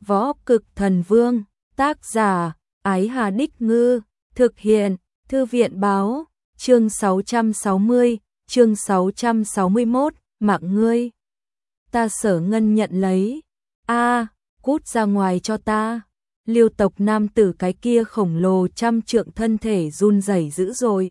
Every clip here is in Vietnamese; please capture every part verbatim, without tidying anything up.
Võ Cực Thần Vương, tác giả, Ái Hà Đích Ngư, thực hiện, Thư viện báo, chương sáu trăm sáu mươi, chương sáu trăm sáu mươi mốt, mạng ngươi. Ta Sở Ngân nhận lấy, a cút ra ngoài cho ta. Liêu tộc nam tử cái kia khổng lồ trăm trượng thân thể run rẩy dữ dội,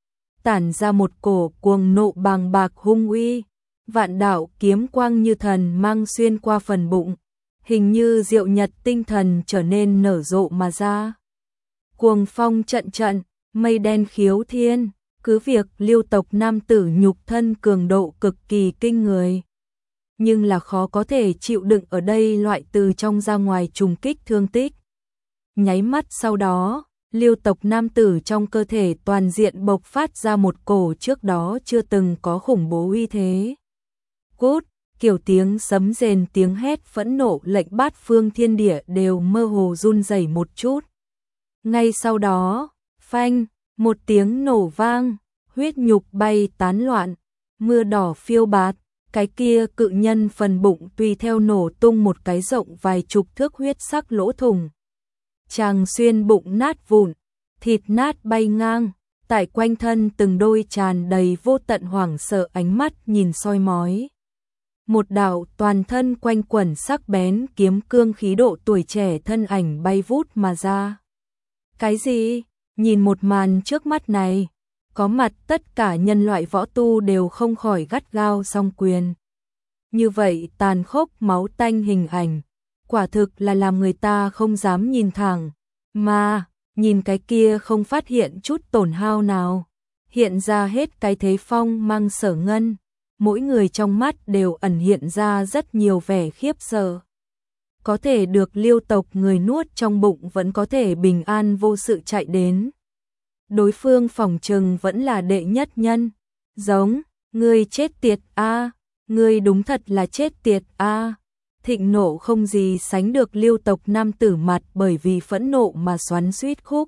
tản ra một cổ cuồng nộ bàng bạc hung uy, vạn đạo kiếm quang như thần mang xuyên qua phần bụng, hình như diệu nhật tinh thần trở nên nở rộ mà ra. Cuồng phong trận trận, mây đen khiếu thiên, cứ việc Liêu tộc nam tử nhục thân cường độ cực kỳ kinh người, nhưng là khó có thể chịu đựng ở đây loại từ trong ra ngoài trùng kích thương tích. Nháy mắt sau đó, Liêu tộc nam tử trong cơ thể toàn diện bộc phát ra một cổ trước đó chưa từng có khủng bố uy thế. Cút, kiểu tiếng sấm rền tiếng hét phẫn nộ lệnh bát phương thiên địa đều mơ hồ run rẩy một chút. Ngay sau đó, phanh, một tiếng nổ vang, huyết nhục bay tán loạn, mưa đỏ phiêu bạt, cái kia cự nhân phần bụng tùy theo nổ tung một cái rộng vài chục thước huyết sắc lỗ thủng. Chàng xuyên bụng nát vụn, thịt nát bay ngang, tại quanh thân từng đôi tràn đầy vô tận hoảng sợ ánh mắt nhìn soi mói. Một đạo toàn thân quanh quẩn sắc bén kiếm cương khí độ tuổi trẻ thân ảnh bay vút mà ra. Cái gì? Nhìn một màn trước mắt này, có mặt tất cả nhân loại võ tu đều không khỏi gắt gao song quyền. Như vậy tàn khốc máu tanh hình ảnh, quả thực là làm người ta không dám nhìn thẳng, mà nhìn cái kia không phát hiện chút tổn hao nào, hiện ra hết cái thế phong mang Sở Ngân, mỗi người trong mắt đều ẩn hiện ra rất nhiều vẻ khiếp sợ. Có thể được Liêu tộc người nuốt trong bụng vẫn có thể bình an vô sự chạy đến. Đối phương phỏng chừng vẫn là đệ nhất nhân. Giống, ngươi chết tiệt a, ngươi đúng thật là chết tiệt a. Thịnh nộ không gì sánh được Liêu tộc nam tử mặt bởi vì phẫn nộ mà xoắn xuýt khúc.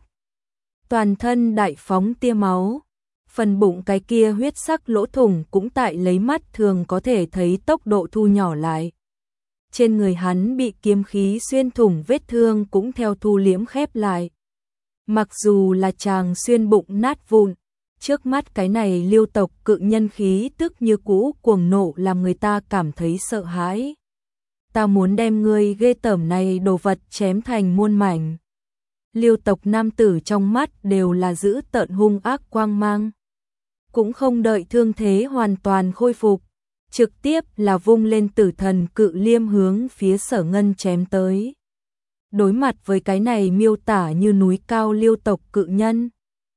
Toàn thân đại phóng tia máu, phần bụng cái kia huyết sắc lỗ thủng cũng tại lấy mắt thường có thể thấy tốc độ thu nhỏ lại. Trên người hắn bị kiếm khí xuyên thủng vết thương cũng theo thu liễm khép lại. Mặc dù là chàng xuyên bụng nát vụn, trước mắt cái này Liêu tộc cự nhân khí tức như cũ cuồng nộ làm người ta cảm thấy sợ hãi. Ta muốn đem ngươi ghê tởm này đồ vật chém thành muôn mảnh. Liêu tộc nam tử trong mắt đều là dữ tợn hung ác quang mang. Cũng không đợi thương thế hoàn toàn khôi phục, trực tiếp là vung lên tử thần cự liêm hướng phía Sở Ngân chém tới. Đối mặt với cái này miêu tả như núi cao Liêu tộc cự nhân,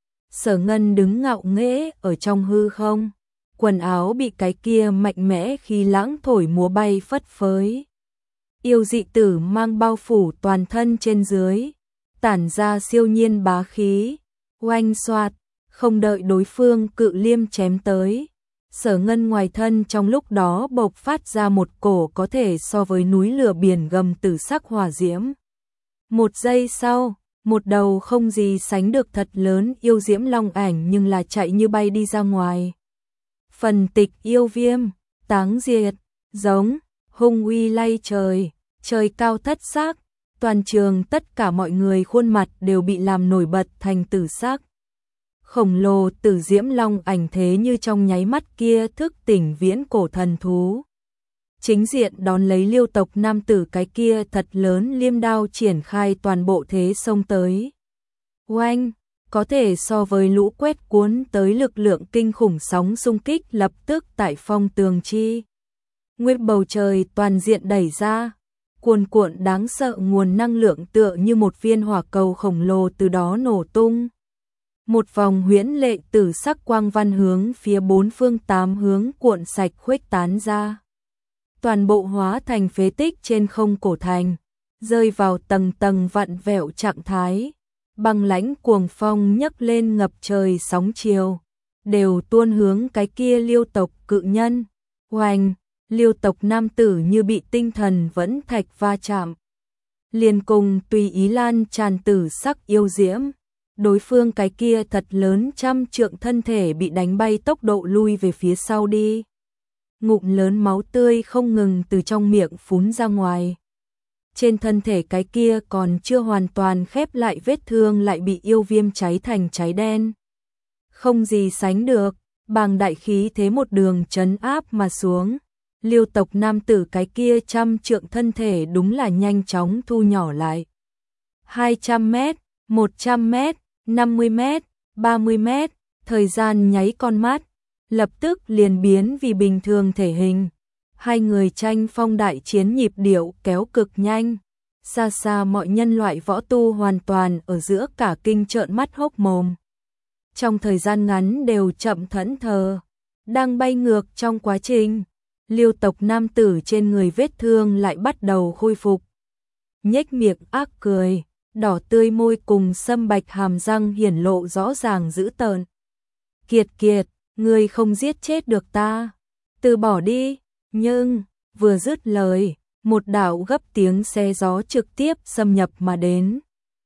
Sở Ngân đứng ngạo nghễ ở trong hư không, quần áo bị cái kia mạnh mẽ khí lãng thổi múa bay phất phới. Yêu dị tử mang bao phủ toàn thân trên dưới, tản ra siêu nhiên bá khí, oanh xoạt, không đợi đối phương cự liêm chém tới. Sở Ngân ngoài thân trong lúc đó bộc phát ra một cổ có thể so với núi lửa biển gầm tử sắc hỏa diễm. Một giây sau, một đầu không gì sánh được thật lớn yêu diễm long ảnh nhưng là chạy như bay đi ra ngoài. Phần tịch yêu viêm, táng diệt, giống, hung uy lay trời, trời cao thất sắc, toàn trường tất cả mọi người khuôn mặt đều bị làm nổi bật thành tử sắc. Khổng lồ tử diễm long ảnh thế như trong nháy mắt kia thức tỉnh viễn cổ thần thú. Chính diện đón lấy Liêu tộc nam tử cái kia thật lớn liêm đao triển khai toàn bộ thế xông tới. Oanh, có thể so với lũ quét cuốn tới lực lượng kinh khủng sóng xung kích lập tức tại phong tường chi. Nguyên bầu trời toàn diện đẩy ra, cuồn cuộn đáng sợ nguồn năng lượng tựa như một viên hỏa cầu khổng lồ từ đó nổ tung. Một vòng huyễn lệ tử sắc quang văn hướng phía bốn phương tám hướng cuộn sạch khuếch tán ra. Toàn bộ hóa thành phế tích trên không cổ thành, rơi vào tầng tầng vặn vẹo trạng thái. Băng lãnh cuồng phong nhấc lên ngập trời sóng chiều, đều tuôn hướng cái kia Liêu tộc cự nhân. Oanh, Liêu tộc nam tử như bị tinh thần vẫn thạch va chạm. Liền cùng tùy ý lan tràn tử sắc yêu diễm. Đối phương cái kia thật lớn trăm trượng thân thể bị đánh bay tốc độ lui về phía sau đi. Ngụm lớn máu tươi không ngừng từ trong miệng phún ra ngoài. trên thân thể cái kia còn chưa hoàn toàn khép lại vết thương lại bị yêu viêm cháy thành cháy đen. Không gì sánh được, bằng đại khí thế một đường trấn áp mà xuống. Liêu tộc nam tử cái kia trăm trượng thân thể đúng là nhanh chóng thu nhỏ lại. hai trăm mét, một trăm mét, năm mươi mét, ba mươi mét, thời gian nháy con mắt, lập tức liền biến vì bình thường thể hình. Hai người tranh phong đại chiến nhịp điệu kéo cực nhanh. Xa xa mọi nhân loại võ tu hoàn toàn ở giữa cả kinh trợn mắt hốc mồm. Trong thời gian ngắn đều chậm thẫn thờ, đang bay ngược trong quá trình. Liêu tộc nam tử trên người vết thương lại bắt đầu khôi phục. Nhếch miệng ác cười, đỏ tươi môi cùng sâm bạch hàm răng hiển lộ rõ ràng dữ tợn. Kiệt kiệt, ngươi không giết chết được ta, từ bỏ đi. Nhưng, vừa dứt lời, một đạo gấp tiếng xe gió trực tiếp xâm nhập mà đến.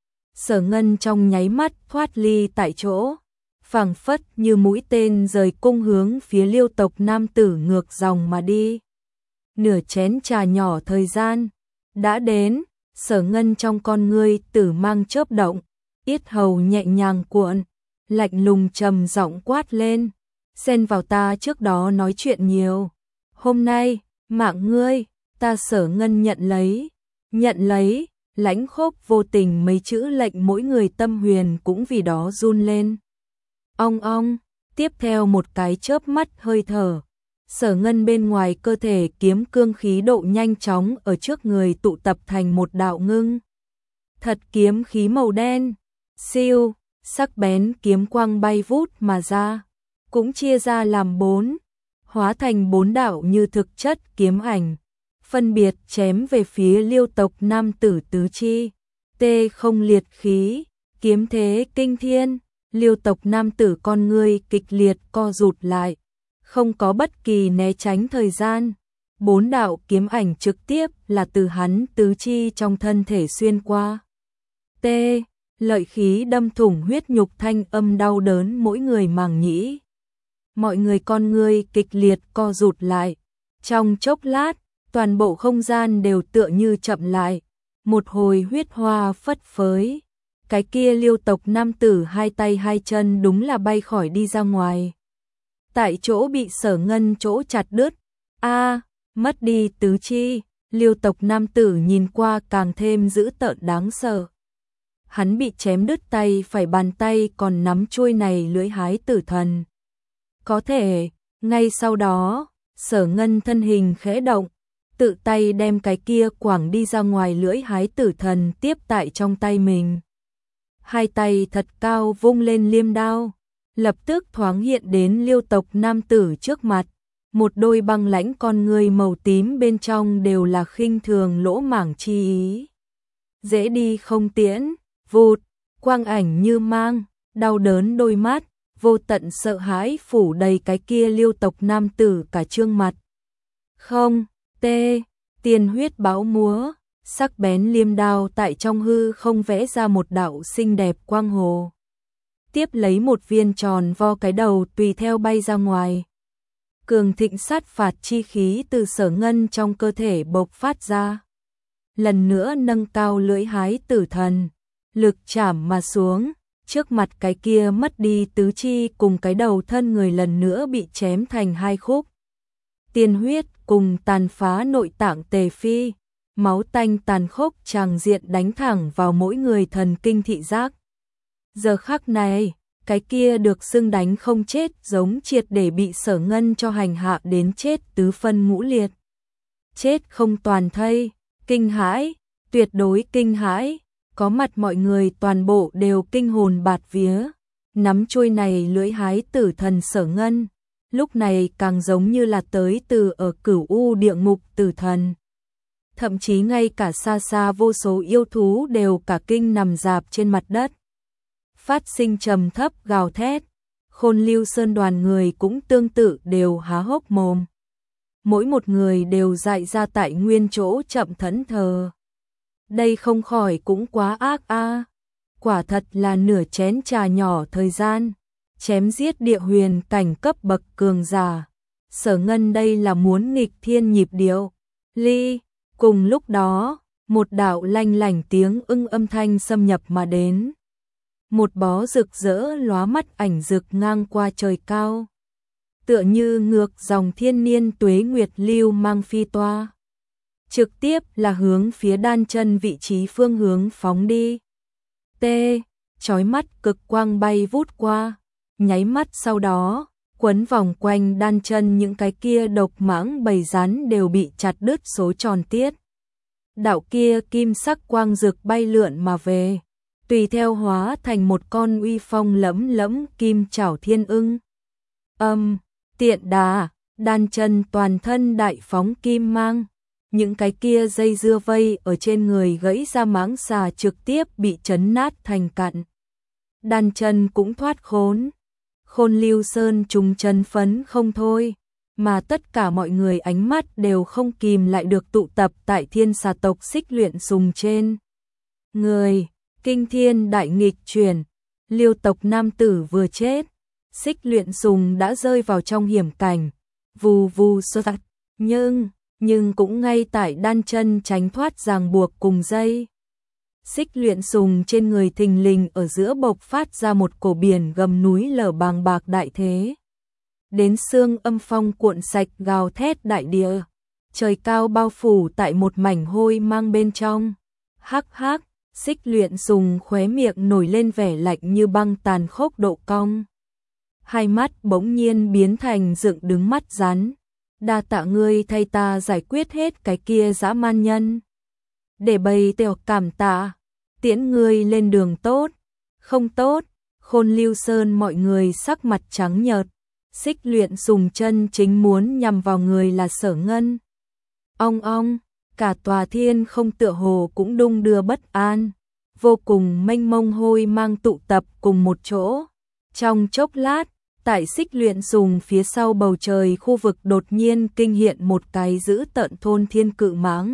Sở Ngân trong nháy mắt thoát ly tại chỗ, phảng phất như mũi tên rời cung hướng phía Liêu tộc nam tử ngược dòng mà đi. Nửa chén trà nhỏ thời gian đã đến, Sở Ngân trong con ngươi tử mang chớp động, yết hầu nhẹ nhàng cuộn, lạnh lùng trầm giọng quát lên, xen vào ta trước đó nói chuyện nhiều. Hôm nay, mạng ngươi, ta Sở Ngân nhận lấy, nhận lấy, lãnh khốc vô tình mấy chữ lệnh mỗi người tâm huyền cũng vì đó run lên. Ong ong, tiếp theo một cái chớp mắt hơi thở, Sở Ngân bên ngoài cơ thể kiếm cương khí độ nhanh chóng ở trước người tụ tập thành một đạo ngưng. Thật kiếm khí màu đen, siêu, sắc bén kiếm quang bay vút mà ra, cũng chia ra làm bốn, hóa thành bốn đạo như thực chất kiếm ảnh, phân biệt chém về phía Liêu tộc nam tử tứ chi. Tê không liệt khí, kiếm thế kinh thiên, Liêu tộc nam tử con ngươi kịch liệt co rụt lại, không có bất kỳ né tránh thời gian. Bốn đạo kiếm ảnh trực tiếp là từ hắn tứ chi trong thân thể xuyên qua. Tê, lợi khí đâm thủng huyết nhục thanh âm đau đớn mỗi người màng nhĩ. Mọi người con ngươi kịch liệt co rụt lại. Trong chốc lát, toàn bộ không gian đều tựa như chậm lại. Một hồi huyết hoa phất phới. Cái kia Liêu tộc nam tử hai tay hai chân đúng là bay khỏi đi ra ngoài. Tại chỗ bị Sở Ngân chỗ chặt đứt. A, mất đi tứ chi. Liêu tộc nam tử nhìn qua càng thêm dữ tợn đáng sợ. Hắn bị chém đứt tay phải, bàn tay còn nắm chuôi này lưỡi hái tử thần. Có thể, ngay sau đó, Sở Ngân thân hình khẽ động, tự tay đem cái kia quẳng đi ra ngoài lưỡi hái tử thần tiếp tại trong tay mình. Hai tay thật cao vung lên liêm đao, lập tức thoáng hiện đến Liêu tộc nam tử trước mặt. Một đôi băng lãnh con người màu tím bên trong đều là khinh thường lỗ mảng chi ý. Dễ đi không tiễn, vụt, quang ảnh như mang, đau đớn đôi mắt, vô tận sợ hãi phủ đầy cái kia Liêu tộc nam tử cả trương mặt. Không, tê, tiền huyết báo múa, sắc bén liêm đao tại trong hư không vẽ ra một đạo xinh đẹp quang hồ. Tiếp lấy một viên tròn vo cái đầu tùy theo bay ra ngoài. Cường thịnh sát phạt chi khí từ Sở Ngân trong cơ thể bộc phát ra. Lần nữa nâng cao lưỡi hái tử thần, lực chạm mà xuống, trước mặt cái kia mất đi tứ chi cùng cái đầu thân người lần nữa bị chém thành hai khúc. Tiên huyết cùng tàn phá nội tạng tề phi, máu tanh tàn khốc tràng diện đánh thẳng vào mỗi người thần kinh thị giác. Giờ khắc này, cái kia được xưng đánh không chết giống triệt để bị Sở Ngân cho hành hạ đến chết tứ phân ngũ liệt. Chết không toàn thây, kinh hãi, tuyệt đối kinh hãi, có mặt mọi người toàn bộ đều kinh hồn bạt vía. Nắm chuôi này lưỡi hái tử thần Sở Ngân, lúc này càng giống như là tới từ ở cửu u địa ngục tử thần. Thậm chí ngay cả xa xa vô số yêu thú đều cả kinh nằm rạp trên mặt đất. Phát sinh trầm thấp gào thét, Khôn Lưu Sơn đoàn người cũng tương tự đều há hốc mồm. Mỗi một người đều dại ra tại nguyên chỗ chậm thẫn thờ. Đây không khỏi cũng quá ác a. Quả thật là nửa chén trà nhỏ thời gian, chém giết địa huyền cảnh cấp bậc cường giả. Sở Ngân đây là muốn nghịch thiên nhịp điệu. Ly, cùng lúc đó, một đạo lanh lảnh tiếng ưng âm thanh xâm nhập mà đến. Một bó rực rỡ lóa mắt ảnh rực ngang qua trời cao. Tựa như ngược dòng thiên niên tuế nguyệt lưu mang phi toa. Trực tiếp là hướng phía đan chân vị trí phương hướng phóng đi. T. Chói mắt cực quang bay vút qua. Nháy mắt sau đó, quấn vòng quanh đan chân những cái kia độc mãng bầy rắn đều bị chặt đứt số tròn tiết. Đạo kia kim sắc quang rực bay lượn mà về, tùy theo hóa thành một con uy phong lẫm lẫm kim chảo thiên ưng. Âm, tiện đà, đan chân toàn thân đại phóng kim mang, những cái kia dây dưa vây ở trên người gãy ra máng xà trực tiếp bị chấn nát thành cặn. Đan chân cũng thoát khốn. Khôn Lưu Sơn trùng chân phấn không thôi, mà tất cả mọi người ánh mắt đều không kìm lại được tụ tập tại thiên xà tộc Xích Luyện Sùng trên. Người, kinh thiên đại nghịch chuyển, Liêu tộc nam tử vừa chết, Xích Luyện Sùng đã rơi vào trong hiểm cảnh, vù vù sơ tạch, nhưng, nhưng cũng ngay tại đan chân tránh thoát ràng buộc cùng dây. Xích Luyện Sùng trên người thình lình ở giữa bộc phát ra một cổ biển gầm núi lở bàng bạc đại thế. Đến xương âm phong cuộn sạch gào thét đại địa, trời cao bao phủ tại một mảnh hôi mang bên trong. Hắc hắc, Xích Luyện Sùng khóe miệng nổi lên vẻ lạnh như băng tàn khốc độ cong. Hai mắt bỗng nhiên biến thành dựng đứng mắt rắn. Đa tạ ngươi thay ta giải quyết hết cái kia dã man nhân. Để bày tiểu cảm tạ, tiễn ngươi lên đường tốt, không tốt. Khôn Lưu Sơn mọi người sắc mặt trắng nhợt. Xích Luyện Sùng chân chính muốn nhằm vào người là Sở Ngân. Ong ong, cả tòa thiên không tựa hồ cũng đung đưa bất an, vô cùng mênh mông hôi mang tụ tập cùng một chỗ. Trong chốc lát, tại Xích Luyện Sùng phía sau bầu trời khu vực đột nhiên kinh hiện một cái dữ tợn thôn thiên cự mãng.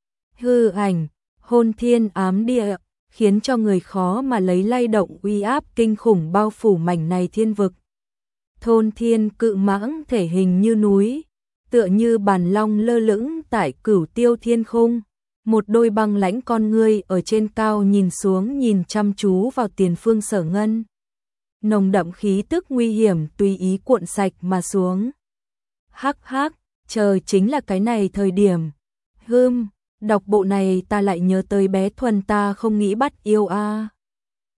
Hư ảnh, hôn thiên ám địa, khiến cho người khó mà lấy lay động uy áp kinh khủng bao phủ mảnh này thiên vực. Thôn thiên cự mãng thể hình như núi, tựa như bàn long lơ lửng tại cửu tiêu thiên khung. Một đôi băng lãnh con ngươi ở trên cao nhìn xuống nhìn chăm chú vào tiền phương Sở Ngân. Nồng đậm khí tức nguy hiểm tùy ý cuộn sạch mà xuống. Hắc hắc, chờ chính là cái này thời điểm. Hưm, đọc bộ này ta lại nhớ tới bé Thuần ta không nghĩ bắt yêu a. À.